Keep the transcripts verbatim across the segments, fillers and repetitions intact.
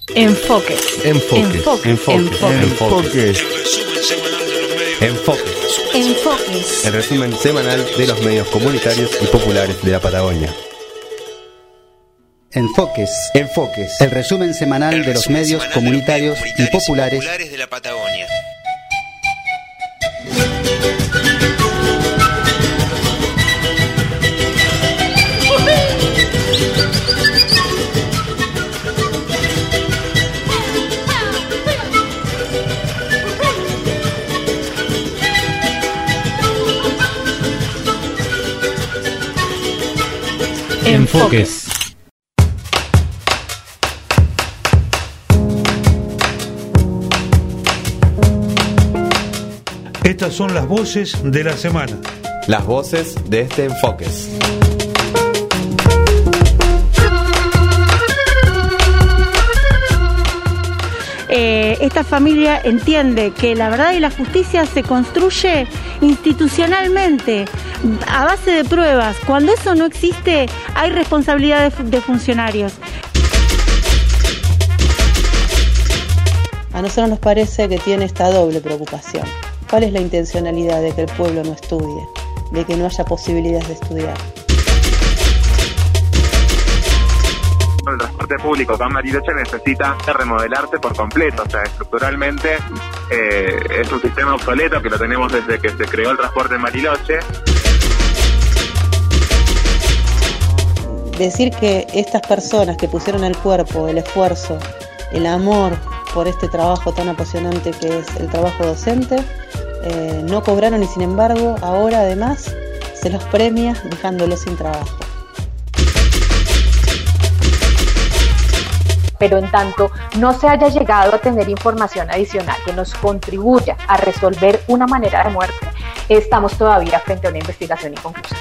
Enfoques. Enfoques. Enfoques. Enfoques. Enfoques. Enfoques. Enfoques. El resumen semanal de los medios comunitarios y populares de la Patagonia. Enfoques. Enfoques. El resumen semanal El de los resumen medios semanal comunitarios de los y populares populares de la Patagonia. Enfoques. Estas son las voces de la semana. Las voces de este Enfoques. Eh, esta familia entiende que la verdad y la justicia se construye institucionalmente, a base de pruebas. Cuando eso no existe, hay responsabilidad de, de funcionarios. A nosotros nos parece que tiene esta doble preocupación. ¿Cuál es la intencionalidad de que el pueblo no estudie, de que no haya posibilidades de estudiar? El transporte público acá en Bariloche necesita remodelarse por completo, o sea, estructuralmente eh, es un sistema obsoleto que lo tenemos desde que se creó el transporte en Bariloche. Decir que estas personas que pusieron el cuerpo, el esfuerzo, el amor por este trabajo tan apasionante que es el trabajo docente, eh, no cobraron y sin embargo ahora además se los premia dejándolos sin trabajo. Pero en tanto no se haya llegado a tener información adicional que nos contribuya a resolver una manera de muerte, estamos todavía frente a una investigación inconclusa.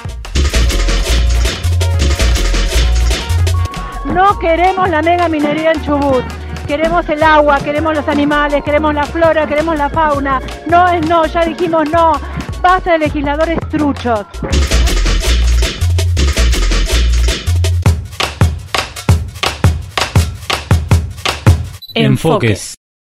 No queremos la mega minería en Chubut. Queremos el agua, queremos los animales, queremos la flora, queremos la fauna. No es no, ya dijimos no. Basta de legisladores truchos. Enfoques.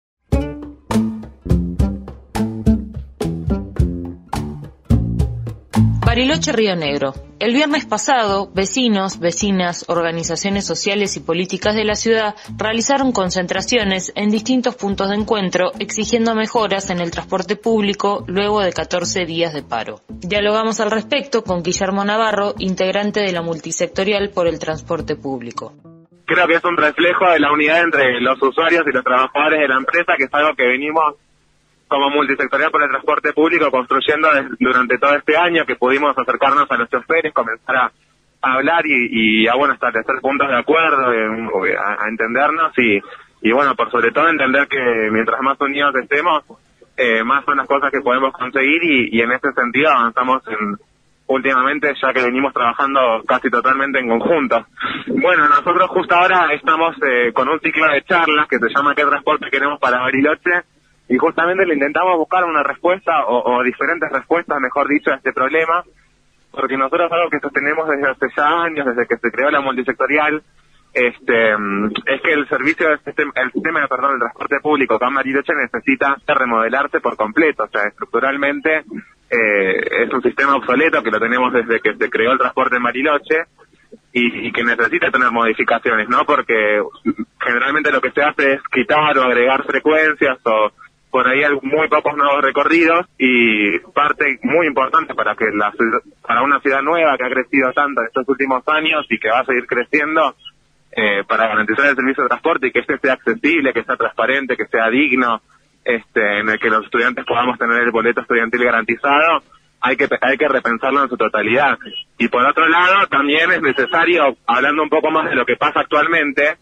Bariloche, Río Negro. El viernes pasado, vecinos, vecinas, organizaciones sociales y políticas de la ciudad realizaron concentraciones en distintos puntos de encuentro exigiendo mejoras en el transporte público luego de catorce días de paro. Dialogamos al respecto con Guillermo Navarro, integrante de la multisectorial por el transporte público. Creo que es un reflejo de la unidad entre los usuarios y los trabajadores de la empresa, que es algo que venimos como multisectorial por el transporte público construyendo durante todo este año, que pudimos acercarnos a los choferes, comenzar a, a hablar y, y a bueno establecer puntos de acuerdo, eh, a, a entendernos y, y bueno, por sobre todo entender que mientras más unidos estemos, eh, más son las cosas que podemos conseguir y, y en ese sentido avanzamos en últimamente, ya que venimos trabajando casi totalmente en conjunto. Bueno, nosotros justo ahora estamos eh, con un ciclo de charlas que se llama ¿Qué transporte queremos para Bariloche? Y justamente le intentamos buscar una respuesta o, o diferentes respuestas, mejor dicho, a este problema, porque nosotros algo que sostenemos desde hace ya años, desde que se creó la multisectorial, este, es que el servicio, del sistema, el sistema, perdón, el transporte público acá en Bariloche necesita remodelarse por completo, o sea, estructuralmente eh, es un sistema obsoleto que lo tenemos desde que se creó el transporte en Bariloche y, y que necesita tener modificaciones, ¿no? Porque generalmente lo que se hace es quitar o agregar frecuencias o por ahí hay muy pocos nuevos recorridos y parte muy importante para que la para una ciudad nueva que ha crecido tanto en estos últimos años y que va a seguir creciendo, eh, para garantizar el servicio de transporte y que este sea accesible, que sea transparente, que sea digno, este, en el que los estudiantes podamos tener el boleto estudiantil garantizado, hay que hay que repensarlo en su totalidad. Y por otro lado, también es necesario, hablando un poco más de lo que pasa actualmente,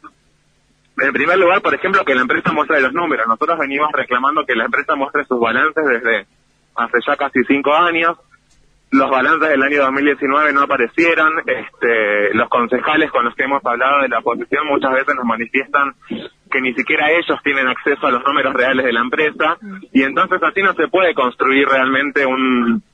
en primer lugar, por ejemplo, que la empresa muestre los números. Nosotros venimos reclamando que la empresa muestre sus balances desde hace ya casi cinco años. Los balances del año dos mil diecinueve no aparecieron. Este, los concejales con los que hemos hablado de la oposición muchas veces nos manifiestan que ni siquiera ellos tienen acceso a los números reales de la empresa. Y entonces así no se puede construir realmente un,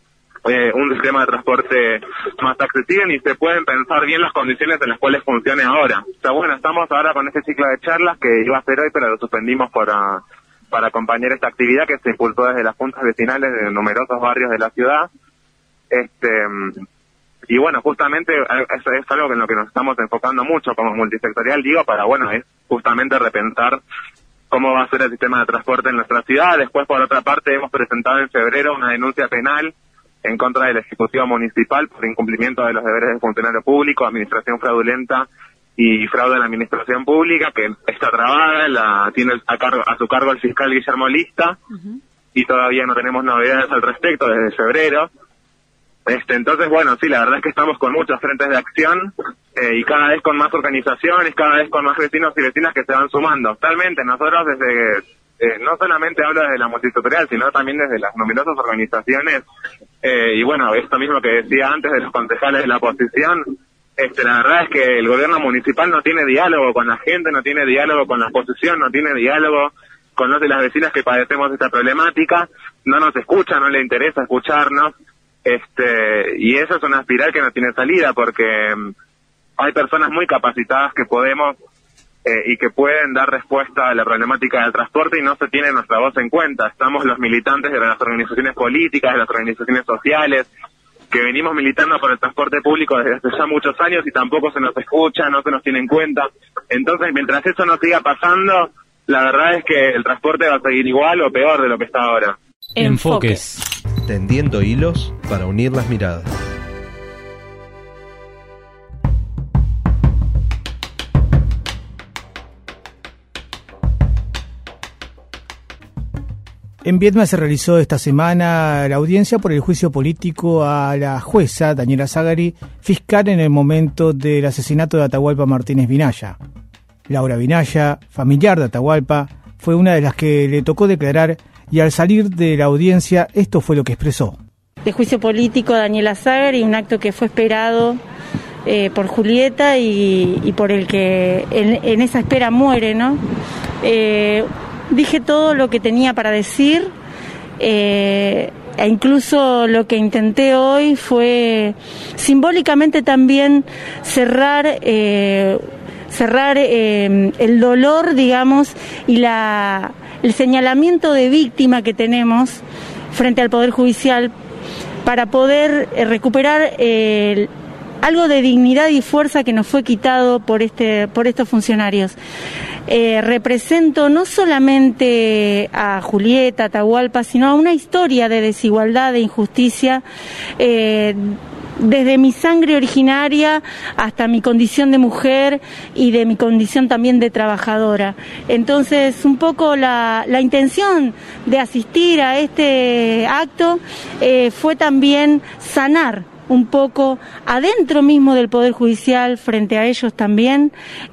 eh, un sistema de transporte más accesible y se pueden pensar bien las condiciones en las cuales funcione ahora. O sea, bueno, estamos ahora con este ciclo de charlas que iba a ser hoy, pero lo suspendimos para, para acompañar esta actividad que se impulsó desde las juntas vecinales de numerosos barrios de la ciudad. Este... Y bueno, justamente eso es algo en lo que nos estamos enfocando mucho como multisectorial, digo, para, bueno, es justamente repensar cómo va a ser el sistema de transporte en nuestra ciudad. Después, por otra parte, hemos presentado en febrero una denuncia penal en contra del Ejecutivo Municipal por incumplimiento de los deberes de funcionario público, administración fraudulenta y fraude en la administración pública, que está trabada, la tiene a, cargo, a su cargo el fiscal Guillermo Lista, uh-huh. y todavía no tenemos novedades al respecto desde febrero. Este, entonces, bueno, sí, la verdad es que estamos con muchos frentes de acción eh, y cada vez con más organizaciones, cada vez con más vecinos y vecinas que se van sumando. Totalmente, nosotros desde, eh, no solamente hablo desde la multisectorial, sino también desde las numerosas organizaciones, eh, y bueno, esto mismo que decía antes de los concejales de la oposición, este, la verdad es que el gobierno municipal no tiene diálogo con la gente, no tiene diálogo con la oposición, no tiene diálogo con los de las vecinas que padecemos esta problemática, no nos escucha, no le interesa escucharnos. Este, y eso es una espiral que no tiene salida porque um, hay personas muy capacitadas que podemos eh, y que pueden dar respuesta a la problemática del transporte y no se tiene nuestra voz en cuenta. Estamos los militantes de las organizaciones políticas, de las organizaciones sociales, que venimos militando por el transporte público desde hace ya muchos años y tampoco se nos escucha, no se nos tiene en cuenta. Entonces, mientras eso no siga pasando, la verdad es que el transporte va a seguir igual o peor de lo que está ahora. Enfoques. Tendiendo hilos para unir las miradas. En Viedma se realizó esta semana la audiencia por el juicio político a la jueza Daniela Zagari, fiscal en el momento del asesinato de Atahualpa Martínez Vinaya. Laura Vinaya, familiar de Atahualpa, fue una de las que le tocó declarar y al salir de la audiencia esto fue lo que expresó. De juicio político a Daniela Zagari, un acto que fue esperado eh, por Julieta y, y por el que en, en esa espera muere, ¿no? Eh, dije todo lo que tenía para decir, eh, e incluso lo que intenté hoy fue simbólicamente también cerrar eh, cerrar eh, el dolor, digamos, y la el señalamiento de víctima que tenemos frente al Poder Judicial para poder eh, recuperar eh, algo de dignidad y fuerza que nos fue quitado por este por estos funcionarios. Eh, represento no solamente a Julieta, Atahualpa, sino a una historia de desigualdad, de injusticia, eh, desde mi sangre originaria hasta mi condición de mujer y de mi condición también de trabajadora. Entonces, un poco la, la intención de asistir a este acto eh, fue también sanar un poco adentro mismo del Poder Judicial, frente a ellos también,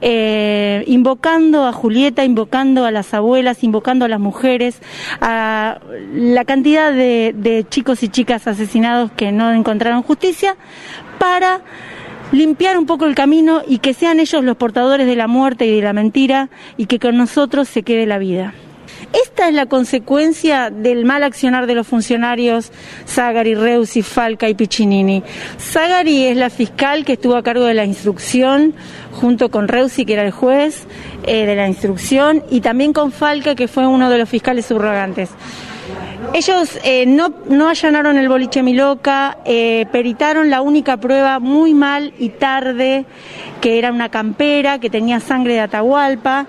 eh, invocando a Julieta, invocando a las abuelas, invocando a las mujeres, a la cantidad de, de chicos y chicas asesinados que no encontraron justicia, para limpiar un poco el camino y que sean ellos los portadores de la muerte y de la mentira y que con nosotros se quede la vida. Esta es la consecuencia del mal accionar de los funcionarios Zagari, Reusi, Falca y Piccinini. Zagari es la fiscal que estuvo a cargo de la instrucción, junto con Reusi, que era el juez eh, de la instrucción, y también con Falca, que fue uno de los fiscales subrogantes. Ellos eh, no, no allanaron el boliche Miloca, eh, peritaron la única prueba muy mal y tarde, que era una campera que tenía sangre de Atahualpa.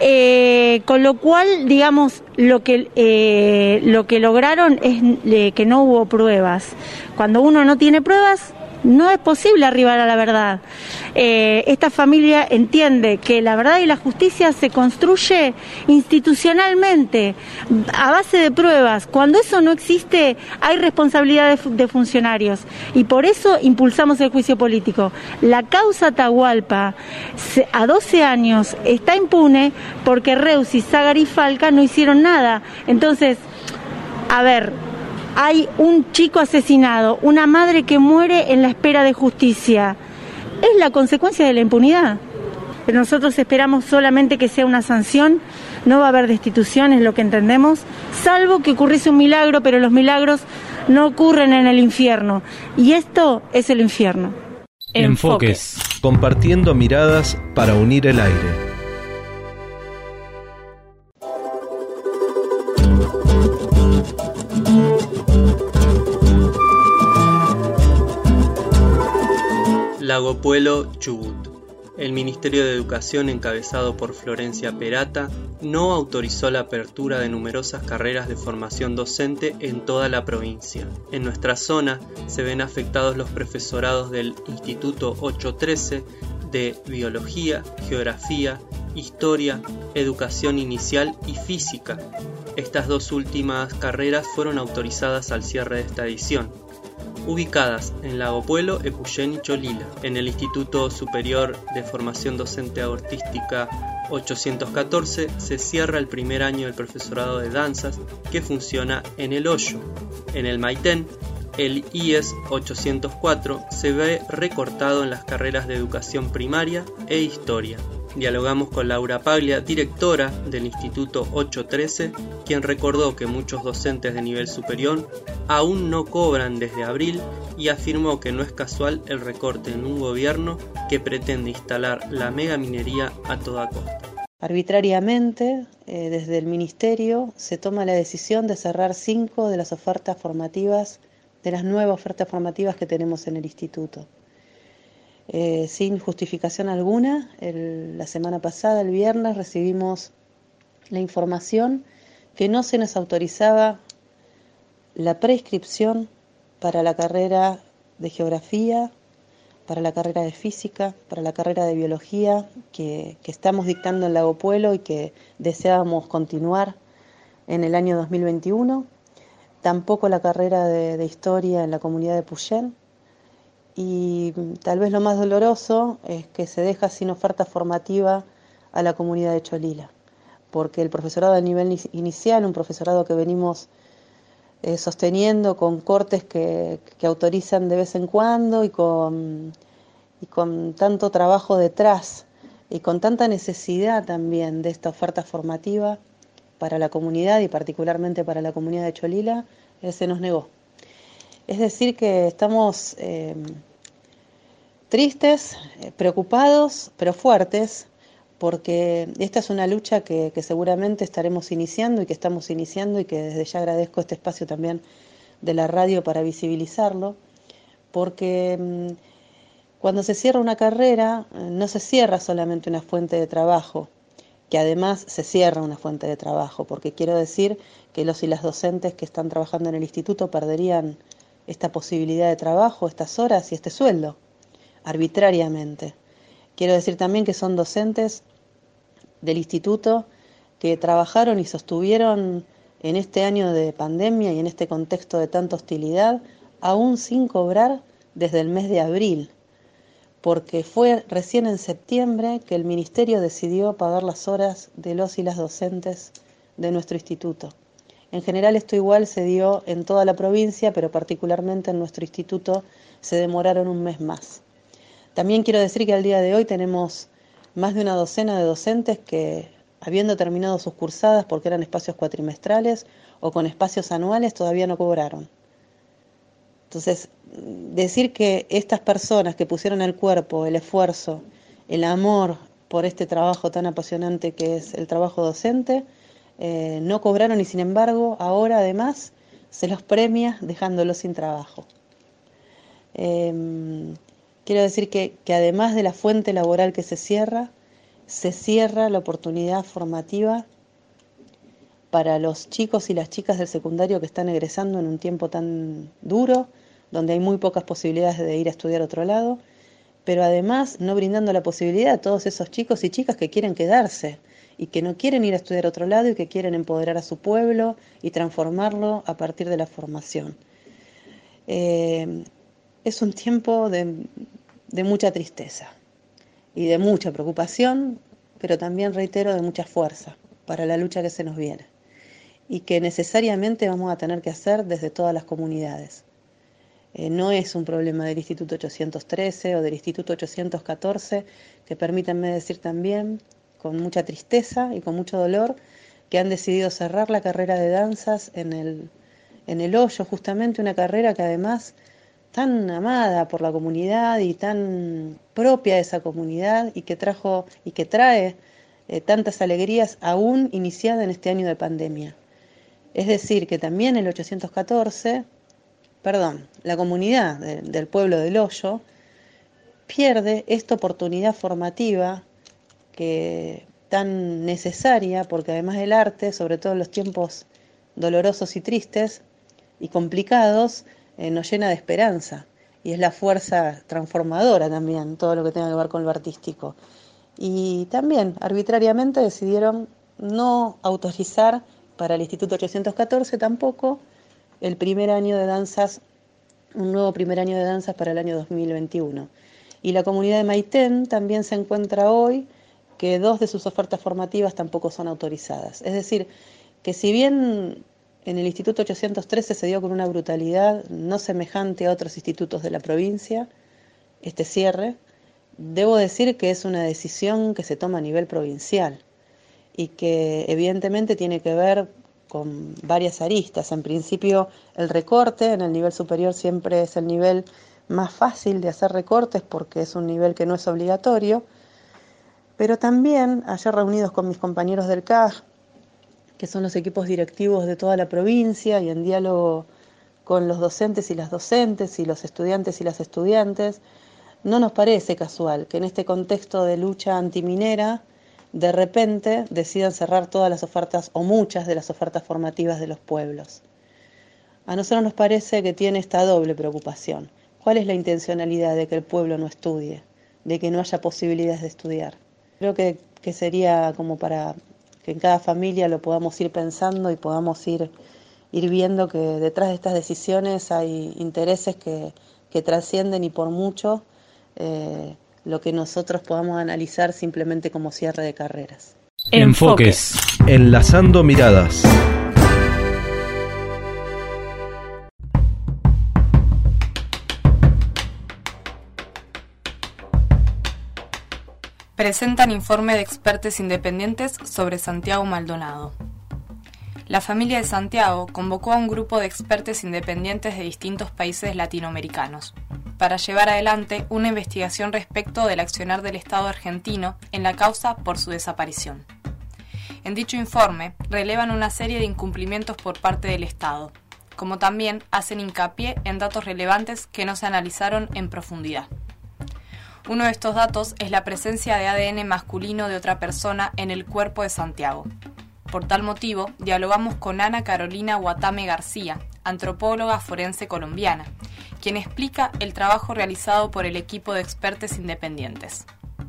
Eh, con lo cual, digamos, lo que eh, lo que lograron es eh, que no hubo pruebas. Cuando uno no tiene pruebas, no es posible arribar a la verdad. Eh, esta familia entiende que la verdad y la justicia se construye institucionalmente, a base de pruebas. Cuando eso no existe, hay responsabilidad de, de funcionarios, y por eso impulsamos el juicio político. La causa Atahualpa, a doce años, está impune porque Reusi, Zagari y Falca no hicieron nada. Entonces, a ver, hay un chico asesinado, una madre que muere en la espera de justicia. Es la consecuencia de la impunidad. Pero nosotros esperamos solamente que sea una sanción, no va a haber destitución, es lo que entendemos, salvo que ocurriese un milagro, pero los milagros no ocurren en el infierno. Y esto es el infierno. Enfoques. Compartiendo miradas para unir el aire. Lago Puelo, Chubut. El Ministerio de Educación, encabezado por Florencia Perata, no autorizó la apertura de numerosas carreras de formación docente en toda la provincia. En nuestra zona se ven afectados los profesorados del Instituto ochocientos trece de Biología, Geografía, Historia, Educación Inicial y Física. Estas dos últimas carreras fueron autorizadas al cierre de esta edición. Ubicadas en Lago Puelo, Epuyén y Cholila. En el Instituto Superior de Formación Docente Artística ochocientos catorce se cierra el primer año del profesorado de danzas que funciona en El Hoyo. En el Maitén, el I E S ochocientos cuatro se ve recortado en las carreras de Educación Primaria e Historia. Dialogamos con Laura Paglia, directora del Instituto ochocientos trece, quien recordó que muchos docentes de nivel superior aún no cobran desde abril y afirmó que no es casual el recorte en un gobierno que pretende instalar la megaminería a toda costa. Arbitrariamente, eh, desde el Ministerio se toma la decisión de cerrar cinco de las ofertas formativas, de las nuevas ofertas formativas que tenemos en el Instituto. Eh, sin justificación alguna, el, la semana pasada, el viernes, recibimos la información que no se nos autorizaba la prescripción para la carrera de Geografía, para la carrera de Física, para la carrera de Biología, que, que estamos dictando en Lago Puelo y que deseábamos continuar en el año dos mil veintiuno, tampoco la carrera de, de Historia en la comunidad de Epuyén. Y tal vez lo más doloroso es que se deja sin oferta formativa a la comunidad de Cholila, porque el profesorado de nivel inicial, un profesorado que venimos eh, sosteniendo con cortes que, que autorizan de vez en cuando y con, y con tanto trabajo detrás y con tanta necesidad también de esta oferta formativa para la comunidad y particularmente para la comunidad de Cholila, eh, se nos negó. Es decir que estamos eh, tristes, eh, preocupados, pero fuertes, porque esta es una lucha que, que seguramente estaremos iniciando y que estamos iniciando y que desde ya agradezco este espacio también de la radio para visibilizarlo, porque mmm, cuando se cierra una carrera no se cierra solamente una fuente de trabajo, que además se cierra una fuente de trabajo, porque quiero decir que los y las docentes que están trabajando en el instituto perderían esta posibilidad de trabajo, estas horas y este sueldo, arbitrariamente. Quiero decir también que son docentes del instituto que trabajaron y sostuvieron en este año de pandemia y en este contexto de tanta hostilidad, aún sin cobrar desde el mes de abril, porque fue recién en septiembre que el Ministerio decidió pagar las horas de los y las docentes de nuestro instituto. En general esto igual se dio en toda la provincia, pero particularmente en nuestro instituto se demoraron un mes más. También quiero decir que al día de hoy tenemos más de una docena de docentes que, habiendo terminado sus cursadas porque eran espacios cuatrimestrales o con espacios anuales, todavía no cobraron. Entonces, decir que estas personas que pusieron el cuerpo, el esfuerzo, el amor por este trabajo tan apasionante que es el trabajo docente, eh, no cobraron y sin embargo ahora además se los premia dejándolos sin trabajo. Eh, quiero decir que, que además de la fuente laboral que se cierra, se cierra la oportunidad formativa para los chicos y las chicas del secundario que están egresando en un tiempo tan duro, donde hay muy pocas posibilidades de ir a estudiar a otro lado, pero además no brindando la posibilidad a todos esos chicos y chicas que quieren quedarse y que no quieren ir a estudiar a otro lado y que quieren empoderar a su pueblo y transformarlo a partir de la formación. Eh, es un tiempo de, de mucha tristeza y de mucha preocupación, pero también, reitero, de mucha fuerza para la lucha que se nos viene y que necesariamente vamos a tener que hacer desde todas las comunidades. Eh, no es un problema del Instituto ochocientos trece o del Instituto ochocientos catorce, que permítanme decir también, con mucha tristeza y con mucho dolor, que han decidido cerrar la carrera de danzas en el, en el Hoyo, justamente una carrera que además tan amada por la comunidad y tan propia de esa comunidad y que trajo y que trae eh, tantas alegrías aún iniciada en este año de pandemia. Es decir, que también el ochocientos catorce, perdón, la comunidad de, del pueblo del Hoyo pierde esta oportunidad formativa que tan necesaria, porque además el arte, sobre todo en los tiempos dolorosos y tristes y complicados, eh, nos llena de esperanza y es la fuerza transformadora también, todo lo que tenga que ver con lo artístico. Y también arbitrariamente decidieron no autorizar para el Instituto ochocientos catorce tampoco el primer año de danzas, un nuevo primer año de danzas para el año dos mil veintiuno. Y la comunidad de Maitén también se encuentra hoy que dos de sus ofertas formativas tampoco son autorizadas. Es decir, que si bien en el Instituto ochocientos trece se dio con una brutalidad no semejante a otros institutos de la provincia, este cierre, debo decir que es una decisión que se toma a nivel provincial y que evidentemente tiene que ver con varias aristas. En principio, el recorte en el nivel superior siempre es el nivel más fácil de hacer recortes porque es un nivel que no es obligatorio, pero también ayer reunidos con mis compañeros del C A G, que son los equipos directivos de toda la provincia, y en diálogo con los docentes y las docentes y los estudiantes y las estudiantes, no nos parece casual que en este contexto de lucha antiminera de repente decidan cerrar todas las ofertas o muchas de las ofertas formativas de los pueblos. A nosotros nos parece que tiene esta doble preocupación. ¿Cuál es la intencionalidad de que el pueblo no estudie, de que no haya posibilidades de estudiar? Creo que, que sería como para que en cada familia lo podamos ir pensando y podamos ir, ir viendo que detrás de estas decisiones hay intereses que, que trascienden y por mucho eh, lo que nosotros podamos analizar simplemente como cierre de carreras. Enfoques. Enlazando miradas. Presentan informe de expertos independientes sobre Santiago Maldonado. La familia de Santiago convocó a un grupo de expertos independientes de distintos países latinoamericanos para llevar adelante una investigación respecto del accionar del Estado argentino en la causa por su desaparición. En dicho informe relevan una serie de incumplimientos por parte del Estado, como también hacen hincapié en datos relevantes que no se analizaron en profundidad. Uno de estos datos es la presencia de A D N masculino de otra persona en el cuerpo de Santiago. Por tal motivo, dialogamos con Ana Carolina Guatame García, antropóloga forense colombiana, quien explica el trabajo realizado por el equipo de expertos independientes.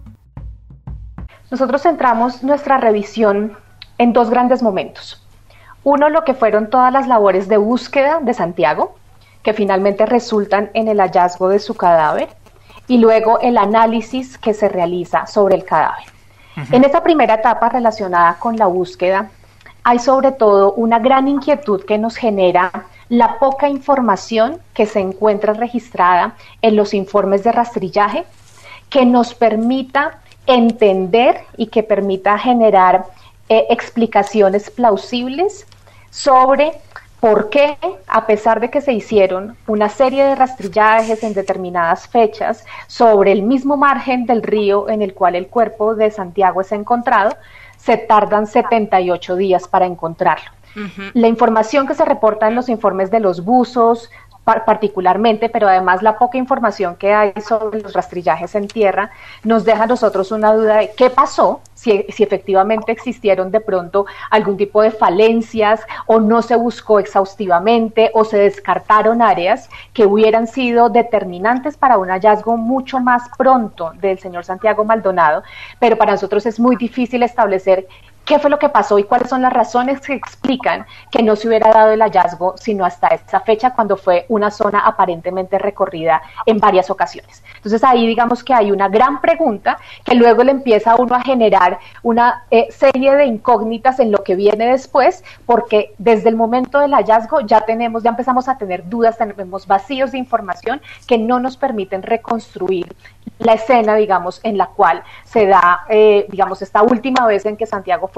Nosotros centramos nuestra revisión en dos grandes momentos. Uno, lo que fueron todas las labores de búsqueda de Santiago, que finalmente resultan en el hallazgo de su cadáver, y luego el análisis que se realiza sobre el cadáver. Uh-huh. En esta primera etapa relacionada con la búsqueda, hay sobre todo una gran inquietud que nos genera la poca información que se encuentra registrada en los informes de rastrillaje, que nos permita entender y que permita generar eh, explicaciones plausibles sobre por qué, a pesar de que se hicieron una serie de rastrillajes en determinadas fechas sobre el mismo margen del río en el cual el cuerpo de Santiago es encontrado, se tardan setenta y ocho días para encontrarlo. Uh-huh. La información que se reporta en los informes de los buzos, particularmente, pero además la poca información que hay sobre los rastrillajes en tierra, nos deja a nosotros una duda de qué pasó, si, si efectivamente existieron de pronto algún tipo de falencias, o no se buscó exhaustivamente, o se descartaron áreas que hubieran sido determinantes para un hallazgo mucho más pronto del señor Santiago Maldonado, pero para nosotros es muy difícil establecer qué fue lo que pasó y cuáles son las razones que explican que no se hubiera dado el hallazgo sino hasta esa fecha, cuando fue una zona aparentemente recorrida en varias ocasiones. Entonces ahí digamos que hay una gran pregunta que luego le empieza a uno a generar una eh, serie de incógnitas en lo que viene después, porque desde el momento del hallazgo ya tenemos, ya empezamos a tener dudas, tenemos vacíos de información que no nos permiten reconstruir la escena, digamos, en la cual se da, eh, digamos, esta última vez en que Santiago fue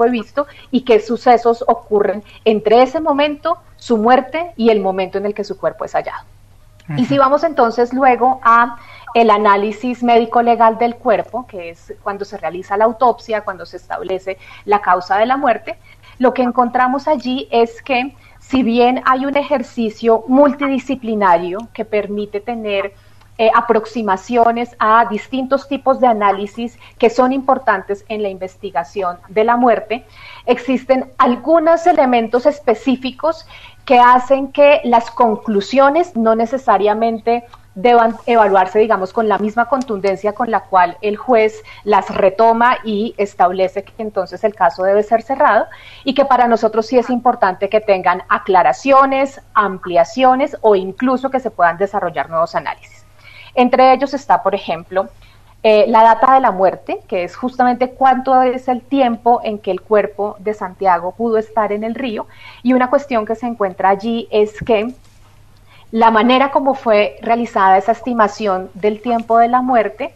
fue visto y qué sucesos ocurren entre ese momento, su muerte y el momento en el que su cuerpo es hallado. Uh-huh. Y si vamos entonces luego a el análisis médico-legal del cuerpo, que es cuando se realiza la autopsia, cuando se establece la causa de la muerte, lo que encontramos allí es que si bien hay un ejercicio multidisciplinario que permite tener eh, aproximaciones a distintos tipos de análisis que son importantes en la investigación de la muerte, existen algunos elementos específicos que hacen que las conclusiones no necesariamente deban evaluarse, digamos, con la misma contundencia con la cual el juez las retoma y establece que entonces el caso debe ser cerrado, y que para nosotros sí es importante que tengan aclaraciones, ampliaciones o incluso que se puedan desarrollar nuevos análisis. Entre ellos está, por ejemplo, eh, la data de la muerte, que es justamente cuánto es el tiempo en que el cuerpo de Santiago pudo estar en el río, y una cuestión que se encuentra allí es que la manera como fue realizada esa estimación del tiempo de la muerte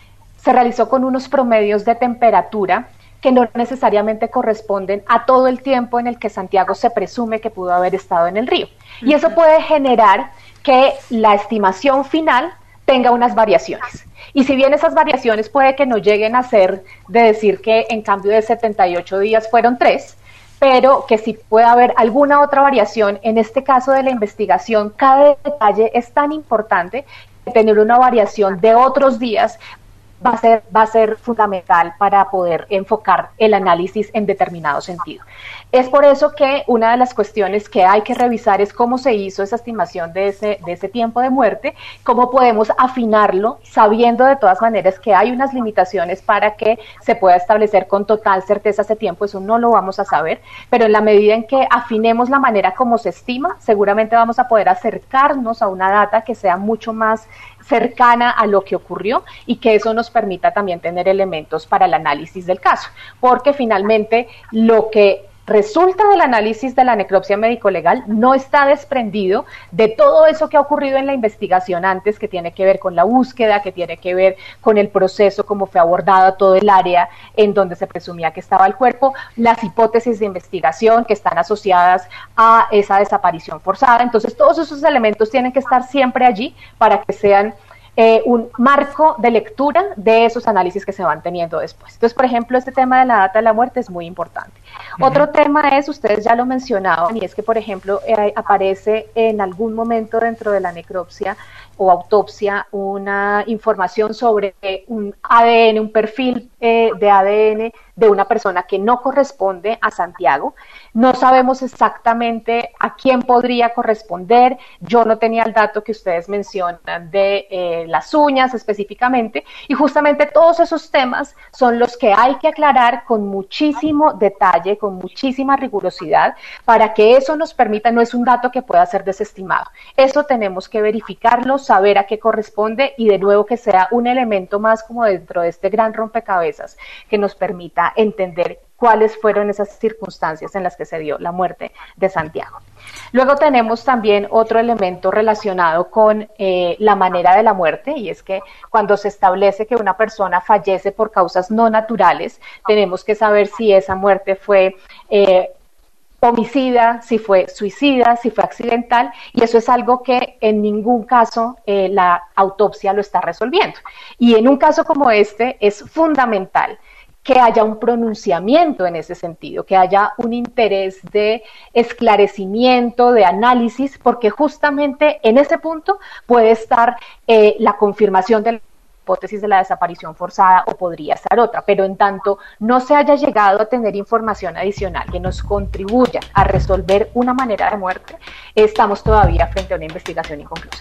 se realizó con unos promedios de temperatura que no necesariamente corresponden a todo el tiempo en el que Santiago se presume que pudo haber estado en el río. Y eso puede generar que la estimación final tenga unas variaciones. Y si bien esas variaciones puede que no lleguen a ser de decir que en cambio de setenta y ocho días fueron tres, pero que si puede haber alguna otra variación, en este caso de la investigación, cada detalle es tan importante que tener una variación de otros días va a ser, va a ser fundamental para poder enfocar el análisis en determinado sentido. Es por eso que una de las cuestiones que hay que revisar es cómo se hizo esa estimación de ese, de ese tiempo de muerte, cómo podemos afinarlo, sabiendo de todas maneras que hay unas limitaciones para que se pueda establecer con total certeza ese tiempo. Eso no lo vamos a saber, pero en la medida en que afinemos la manera como se estima, seguramente vamos a poder acercarnos a una data que sea mucho más cercana a lo que ocurrió y que eso nos permita también tener elementos para el análisis del caso, porque finalmente lo que resulta del análisis de la necropsia médico-legal no está desprendido de todo eso que ha ocurrido en la investigación antes, que tiene que ver con la búsqueda, que tiene que ver con el proceso, cómo fue abordado todo el área en donde se presumía que estaba el cuerpo, las hipótesis de investigación que están asociadas a esa desaparición forzada. Entonces todos esos elementos tienen que estar siempre allí para que sean Eh, un marco de lectura de esos análisis que se van teniendo después. Entonces, por ejemplo, este tema de la data de la muerte es muy importante. Uh-huh. Otro tema es, ustedes ya lo mencionaban, y es que, por ejemplo, eh, aparece en algún momento dentro de la necropsia o autopsia una información sobre un A D N, un perfil eh, de A D N de una persona que no corresponde a Santiago. No sabemos exactamente a quién podría corresponder. Yo no tenía el dato que ustedes mencionan de eh, las uñas específicamente, y justamente todos esos temas son los que hay que aclarar con muchísimo detalle, con muchísima rigurosidad, para que eso nos permita, no es un dato que pueda ser desestimado. Eso tenemos que verificarlo, saber a qué corresponde, y de nuevo que sea un elemento más como dentro de este gran rompecabezas que nos permita entender cuáles fueron esas circunstancias en las que se dio la muerte de Santiago. Luego tenemos también otro elemento relacionado con eh, la manera de la muerte, y es que cuando se establece que una persona fallece por causas no naturales, tenemos que saber si esa muerte fue eh, homicida, si fue suicida, si fue accidental, y eso es algo que en ningún caso eh, la autopsia lo está resolviendo. Y en un caso como este es fundamental que haya un pronunciamiento en ese sentido, que haya un interés de esclarecimiento, de análisis, porque justamente en ese punto puede estar eh, la confirmación de la hipótesis de la desaparición forzada, o podría estar otra, pero en tanto no se haya llegado a tener información adicional que nos contribuya a resolver una manera de muerte, estamos todavía frente a una investigación inconclusa.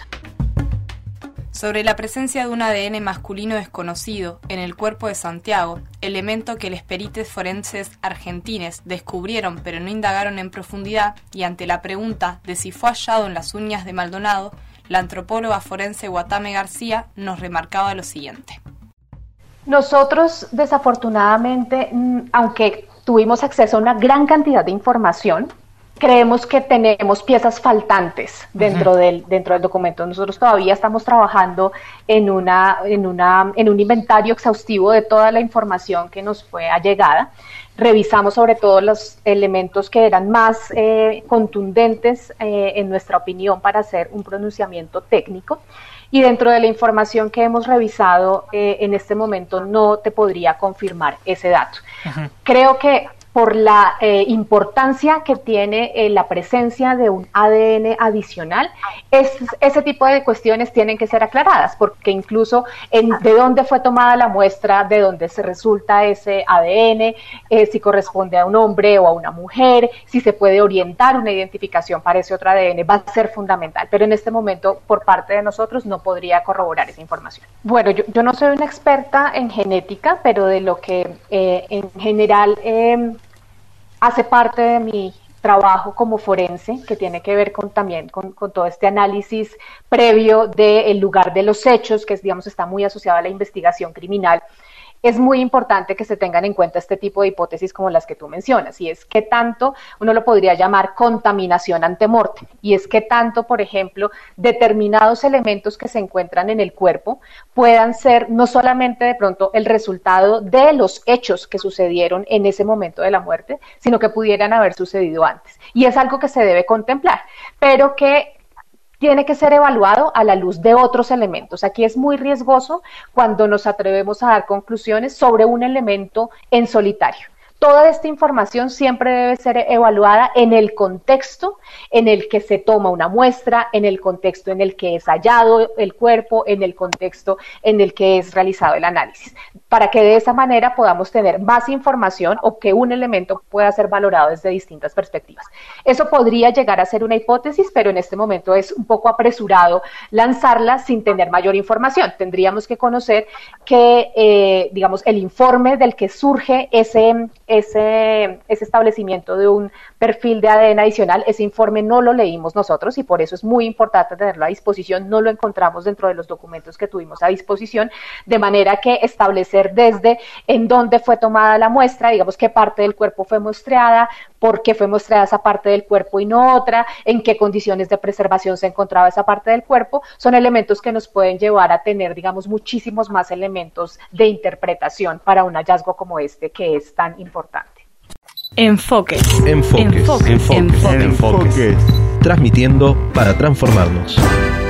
Sobre la presencia de un A D N masculino desconocido en el cuerpo de Santiago, elemento que los perites forenses argentines descubrieron pero no indagaron en profundidad, y ante la pregunta de si fue hallado en las uñas de Maldonado, la antropóloga forense Guatame García nos remarcaba lo siguiente. Nosotros, desafortunadamente, aunque tuvimos acceso a una gran cantidad de información, creemos que tenemos piezas faltantes dentro, uh-huh. del, dentro del documento. Nosotros todavía estamos trabajando en, una, en, una, en un inventario exhaustivo de toda la información que nos fue allegada. Revisamos sobre todo los elementos que eran más eh, contundentes eh, en nuestra opinión para hacer un pronunciamiento técnico. Y dentro de la información que hemos revisado, eh, en este momento no te podría confirmar ese dato. Uh-huh. Creo que por la eh, importancia que tiene eh, la presencia de un A D N adicional, es, ese tipo de cuestiones tienen que ser aclaradas, porque incluso en, de dónde fue tomada la muestra, de dónde se resulta ese A D N, eh, si corresponde a un hombre o a una mujer, si se puede orientar una identificación para ese otro A D N, va a ser fundamental, pero en este momento por parte de nosotros no podría corroborar esa información. Bueno, yo, yo no soy una experta en genética, pero de lo que eh, en general eh, hace parte de mi trabajo como forense, que tiene que ver con también con, con todo este análisis previo del lugar de los hechos, que es, digamos, está muy asociado a la investigación criminal. Es muy importante que se tengan en cuenta este tipo de hipótesis como las que tú mencionas, y es que tanto uno lo podría llamar contaminación antemortem, y es que tanto, por ejemplo, determinados elementos que se encuentran en el cuerpo puedan ser no solamente de pronto el resultado de los hechos que sucedieron en ese momento de la muerte, sino que pudieran haber sucedido antes, y es algo que se debe contemplar, pero que tiene que ser evaluado a la luz de otros elementos. Aquí es muy riesgoso cuando nos atrevemos a dar conclusiones sobre un elemento en solitario. Toda esta información siempre debe ser evaluada en el contexto en el que se toma una muestra, en el contexto en el que es hallado el cuerpo, en el contexto en el que es realizado el análisis, para que de esa manera podamos tener más información o que un elemento pueda ser valorado desde distintas perspectivas. Eso podría llegar a ser una hipótesis, pero en este momento es un poco apresurado lanzarla sin tener mayor información. Tendríamos que conocer que, eh, digamos, el informe del que surge ese... Ese, ese establecimiento de un perfil de A D N adicional, ese informe no lo leímos nosotros y por eso es muy importante tenerlo a disposición, no lo encontramos dentro de los documentos que tuvimos a disposición, de manera que establecer desde en dónde fue tomada la muestra, digamos qué parte del cuerpo fue muestreada, por qué fue muestreada esa parte del cuerpo y no otra, en qué condiciones de preservación se encontraba esa parte del cuerpo, son elementos que nos pueden llevar a tener, digamos, muchísimos más elementos de interpretación para un hallazgo como este que es tan importante. Enfoques. Enfoques. Enfoques. Enfoques. Enfoques. Enfoques. Transmitiendo para transformarnos.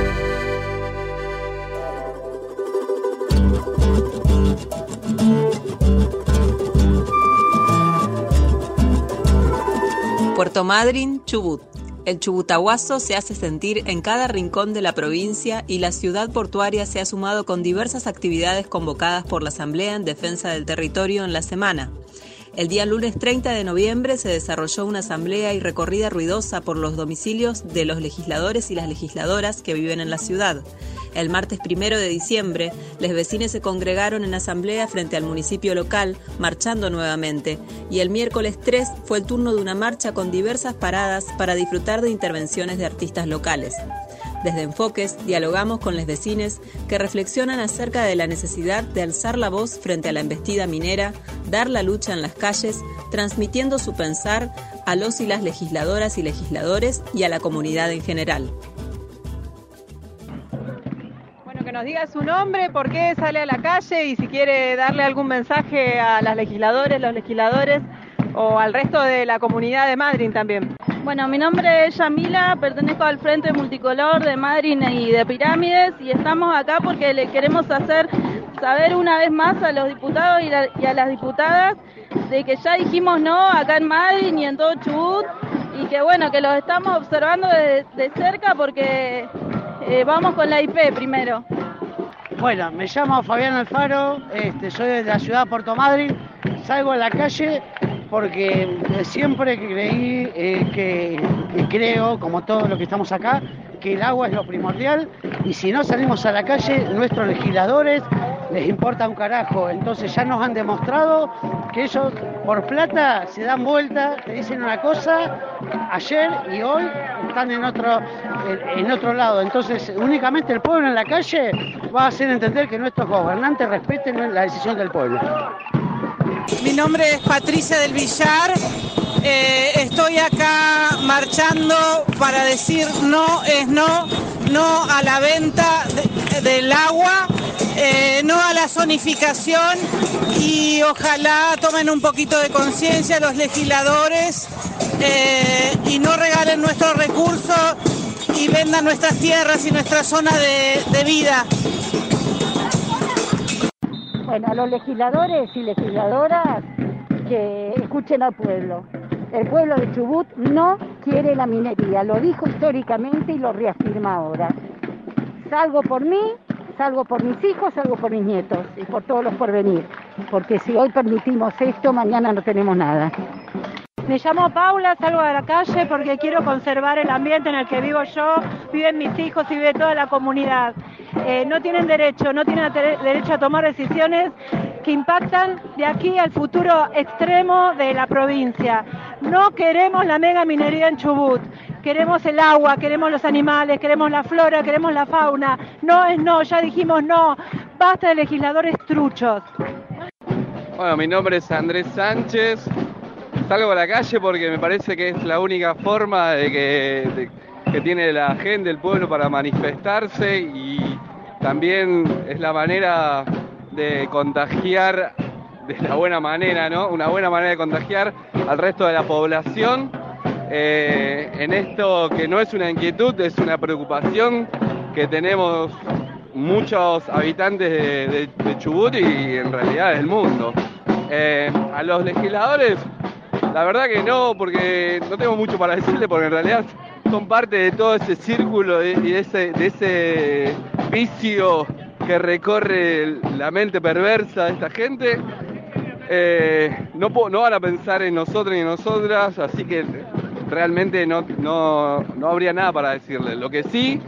Puerto Madryn, Chubut. El chubutahuazo se hace sentir en cada rincón de la provincia y la ciudad portuaria se ha sumado con diversas actividades convocadas por la Asamblea en Defensa del Territorio en la semana. El día lunes treinta de noviembre se desarrolló una asamblea y recorrida ruidosa por los domicilios de los legisladores y las legisladoras que viven en la ciudad. El martes primero de diciembre, los vecinos se congregaron en asamblea frente al municipio local, marchando nuevamente, y el miércoles tres fue el turno de una marcha con diversas paradas para disfrutar de intervenciones de artistas locales. Desde Enfoques dialogamos con los vecinos que reflexionan acerca de la necesidad de alzar la voz frente a la embestida minera, dar la lucha en las calles, transmitiendo su pensar a los y las legisladoras y legisladores y a la comunidad en general. Bueno, que nos diga su nombre, por qué sale a la calle y si quiere darle algún mensaje a las legisladoras, los legisladores o al resto de la comunidad de Madryn también. Bueno, mi nombre es Yamila, pertenezco al Frente Multicolor de Madryn y de Pirámides y estamos acá porque le queremos hacer saber una vez más a los diputados y, la, y a las diputadas de que ya dijimos no acá en Madryn y en todo Chubut y que bueno, que los estamos observando de, de cerca porque eh, vamos con la I P primero. Bueno, me llamo Fabián Alfaro, este, soy de la ciudad de Puerto Madryn, salgo a la calle porque siempre creí eh, que, que creo, como todos los que estamos acá, que el agua es lo primordial y si no salimos a la calle, nuestros legisladores les importa un carajo. Entonces ya nos han demostrado que ellos por plata se dan vuelta, te dicen una cosa ayer y hoy están en otro, en, en otro lado. Entonces únicamente el pueblo en la calle va a hacer entender que nuestros gobernantes respeten la decisión del pueblo. Mi nombre es Patricia del Villar, eh, estoy acá marchando para decir no es no, no a la venta de, del agua, eh, no a la zonificación, y ojalá tomen un poquito de conciencia los legisladores eh, y no regalen nuestros recursos y vendan nuestras tierras y nuestra zona de, de vida. Bueno, a los legisladores y legisladoras que escuchen al pueblo. El pueblo de Chubut no quiere la minería, lo dijo históricamente y lo reafirma ahora. Salgo por mí, salgo por mis hijos, salgo por mis nietos y por todos los por venir, porque si hoy permitimos esto, mañana no tenemos nada. Me llamo Paula, salgo a la calle porque quiero conservar el ambiente en el que vivo yo, viven mis hijos y vive toda la comunidad. Eh, no tienen derecho, no tienen derecho a tomar decisiones que impactan de aquí al futuro extremo de la provincia. No queremos la mega minería en Chubut, queremos el agua, queremos los animales, queremos la flora, queremos la fauna. No es no, ya dijimos no, basta de legisladores truchos. Bueno, mi nombre es Andrés Sánchez, salgo a la calle porque me parece que es la única forma de que, de, que tiene la gente, el pueblo para manifestarse, y también es la manera de contagiar de la buena manera, ¿no? Una buena manera de contagiar al resto de la población eh, en esto que no es una inquietud, es una preocupación que tenemos muchos habitantes de, de, de Chubut y en realidad del mundo. Eh, a los legisladores, la verdad que no, porque no tengo mucho para decirle, porque en realidad son parte de todo ese círculo y de, de, ese, de ese vicio que recorre la mente perversa de esta gente. Eh, no, no van a pensar en nosotros ni en nosotras, así que realmente no, no, no habría nada para decirle. Lo que sí,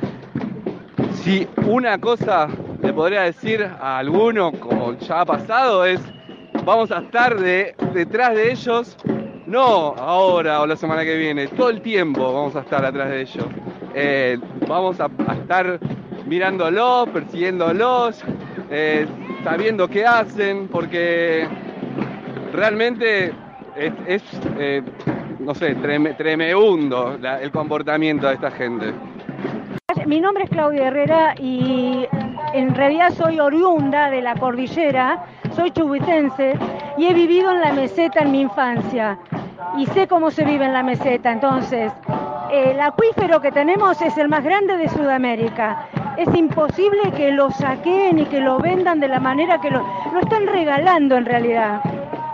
si una cosa le podría decir a alguno, como ya ha pasado, es vamos a estar de, detrás de ellos, no ahora o la semana que viene, todo el tiempo vamos a estar atrás de ellos. Eh, vamos a, a estar mirándolos, persiguiéndolos, eh, sabiendo qué hacen, porque realmente es, es eh, no sé, treme, tremebundo la, el comportamiento de esta gente. Mi nombre es Claudia Herrera y en realidad soy oriunda de la cordillera, soy chubutense y he vivido en la meseta en mi infancia y sé cómo se vive en la meseta. Entonces, el acuífero que tenemos es el más grande de Sudamérica. Es imposible que lo saquen y que lo vendan de la manera que lo, lo están regalando en realidad.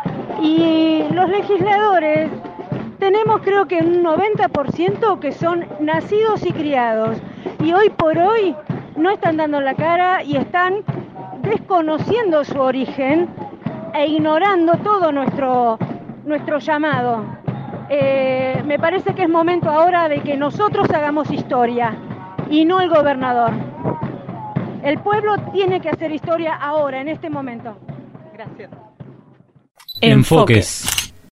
Y los legisladores tenemos creo que un noventa por ciento que son nacidos y criados. Y hoy por hoy no están dando la cara y están desconociendo su origen e ignorando todo nuestro, nuestro llamado. Eh, me parece que es momento ahora de que nosotros hagamos historia y no el gobernador. El pueblo tiene que hacer historia ahora, en este momento. Gracias. Enfoques.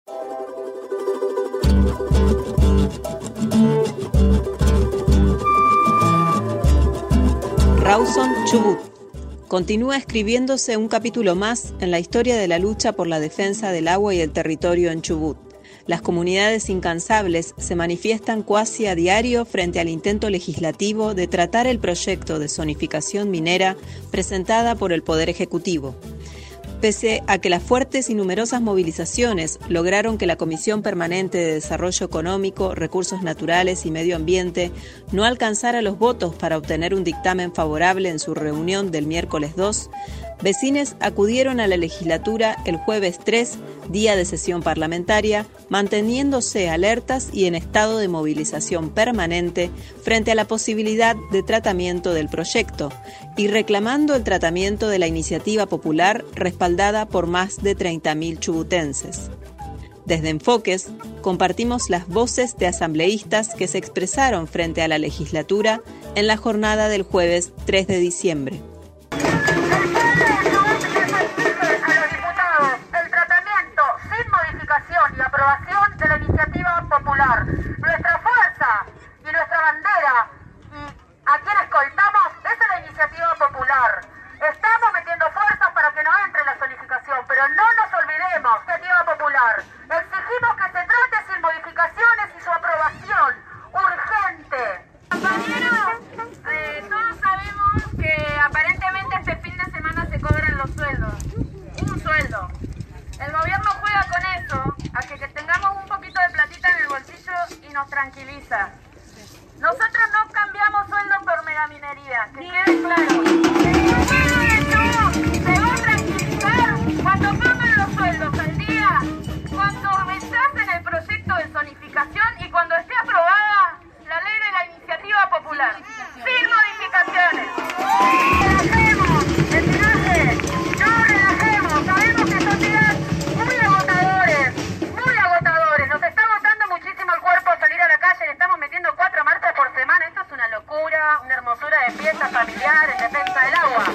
Rawson Chubut. Continúa escribiéndose un capítulo más en la historia de la lucha por la defensa del agua y el territorio en Chubut. Las comunidades incansables se manifiestan cuasi a diario frente al intento legislativo de tratar el proyecto de zonificación minera presentada por el Poder Ejecutivo. Pese a que las fuertes y numerosas movilizaciones lograron que la Comisión Permanente de Desarrollo Económico, Recursos Naturales y Medio Ambiente no alcanzara los votos para obtener un dictamen favorable en su reunión del miércoles dos, vecines acudieron a la legislatura el jueves tres, día de sesión parlamentaria, manteniéndose alertas y en estado de movilización permanente frente a la posibilidad de tratamiento del proyecto y reclamando el tratamiento de la iniciativa popular respaldada por más de treinta mil chubutenses. Desde Enfoques, compartimos las voces de asambleístas que se expresaron frente a la legislatura en la jornada del jueves tres de diciembre. Y aprobación de la iniciativa popular. Nuestra fuerza y nuestra bandera y a quien escoltamos es la iniciativa popular. Estamos metiendo fuerzas para que no entre la zonificación, pero no nos olvidemos, iniciativa popular. Exigimos que se trate sin modificaciones y su aprobación. nos tranquiliza. Nosotros no cambiamos sueldo por megaminería, que quede claro. Se va a tranquilizar cuando pongan los sueldos al día, cuando rechacen el proyecto de zonificación y cuando esté aprobada la ley de la iniciativa popular, sin modificaciones. Relajemos, vecinaje, no relajemos, sabemos que son días muy agotadores, muy agotadores, nos está agotando muchísimo el cuerpo salir a la calle, le estamos metiendo cuatro marchas por semana, esto es una locura, una hermosura de fiesta familiar en defensa del agua.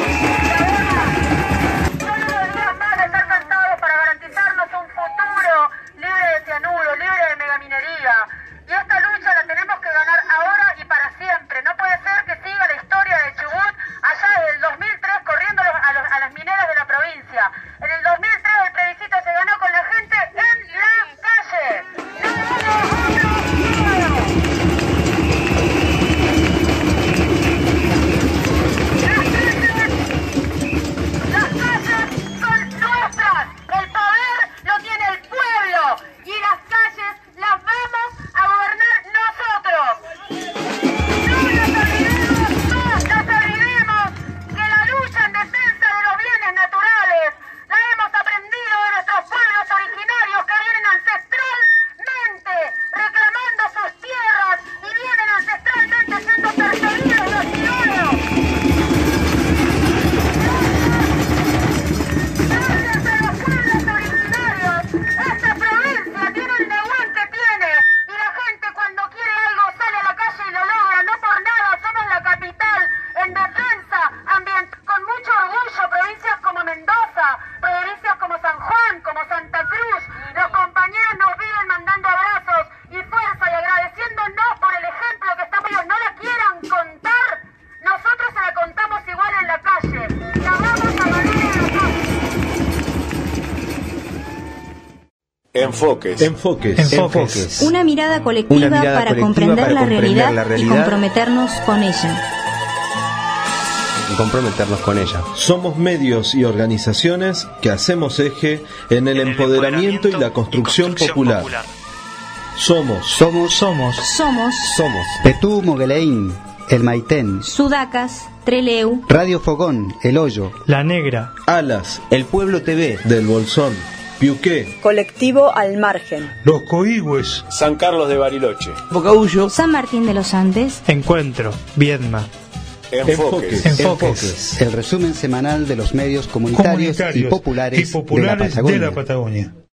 Son unos días más de estar cansados para garantizarnos un futuro libre de cianuro, libre de megaminería. Y esta lucha la tenemos que ganar ahora y para siempre. No puede ser que siga la historia de Chubut allá desde el dos mil tres corriendo a, los, a, los, a las mineras de la provincia. En el dos mil tres el plebiscito se ganó con la gente en la calle. ¡No, no, no, no! Las calles son nuestras. El poder lo tiene el pueblo. Y las calles las vamos a gobernar nosotros. No nos olvidemos, no nos olvidemos que la lucha en defensa de los bienes naturales la hemos aprendido de nuestros pueblos originarios que vienen ancestralmente reclamando sus tierras y vienen ancestralmente siendo perseguidos y hostigados. Gracias a los pueblos originarios, esta provincia tiene el neguán que tiene y la gente cuando quiere algo sale a la calle y lo logra, no por nada somos la capital en defensa ambiental, con mucho orgullo, provincias como Mendoza, provincias como San Juan, como Santa Cruz, los compañeros nos viven mandando abrazos y fuerza y agradeciéndonos por el ejemplo que estamos, no la quieran contar, nosotros se la contamos igual en la calle, la vamos a valer en la calle. Enfoques. Enfoques. Enfoques. Una mirada colectiva, Una mirada para, colectiva comprender, para la, comprender realidad la realidad y comprometernos con ella. Y comprometernos con ella. Somos medios y organizaciones que hacemos eje en el, en el empoderamiento, empoderamiento y la construcción, y construcción popular. popular. Somos. Somos. Somos. Somos. Somos. Petú Mogueleín, El Maitén. Sudacas, Treleu. Radio Fogón, El Hoyo. La Negra. Alas. El Pueblo T V. Del Bolsón. Piuqué. Colectivo Al Margen. Los Coigües. San Carlos de Bariloche. Bocaullo. San Martín de los Andes. Encuentro. Viedma. Enfoques. Enfoques. Enfoques. El resumen semanal de los medios comunitarios, comunitarios y populares, y populares de la Patagonia. De la Patagonia.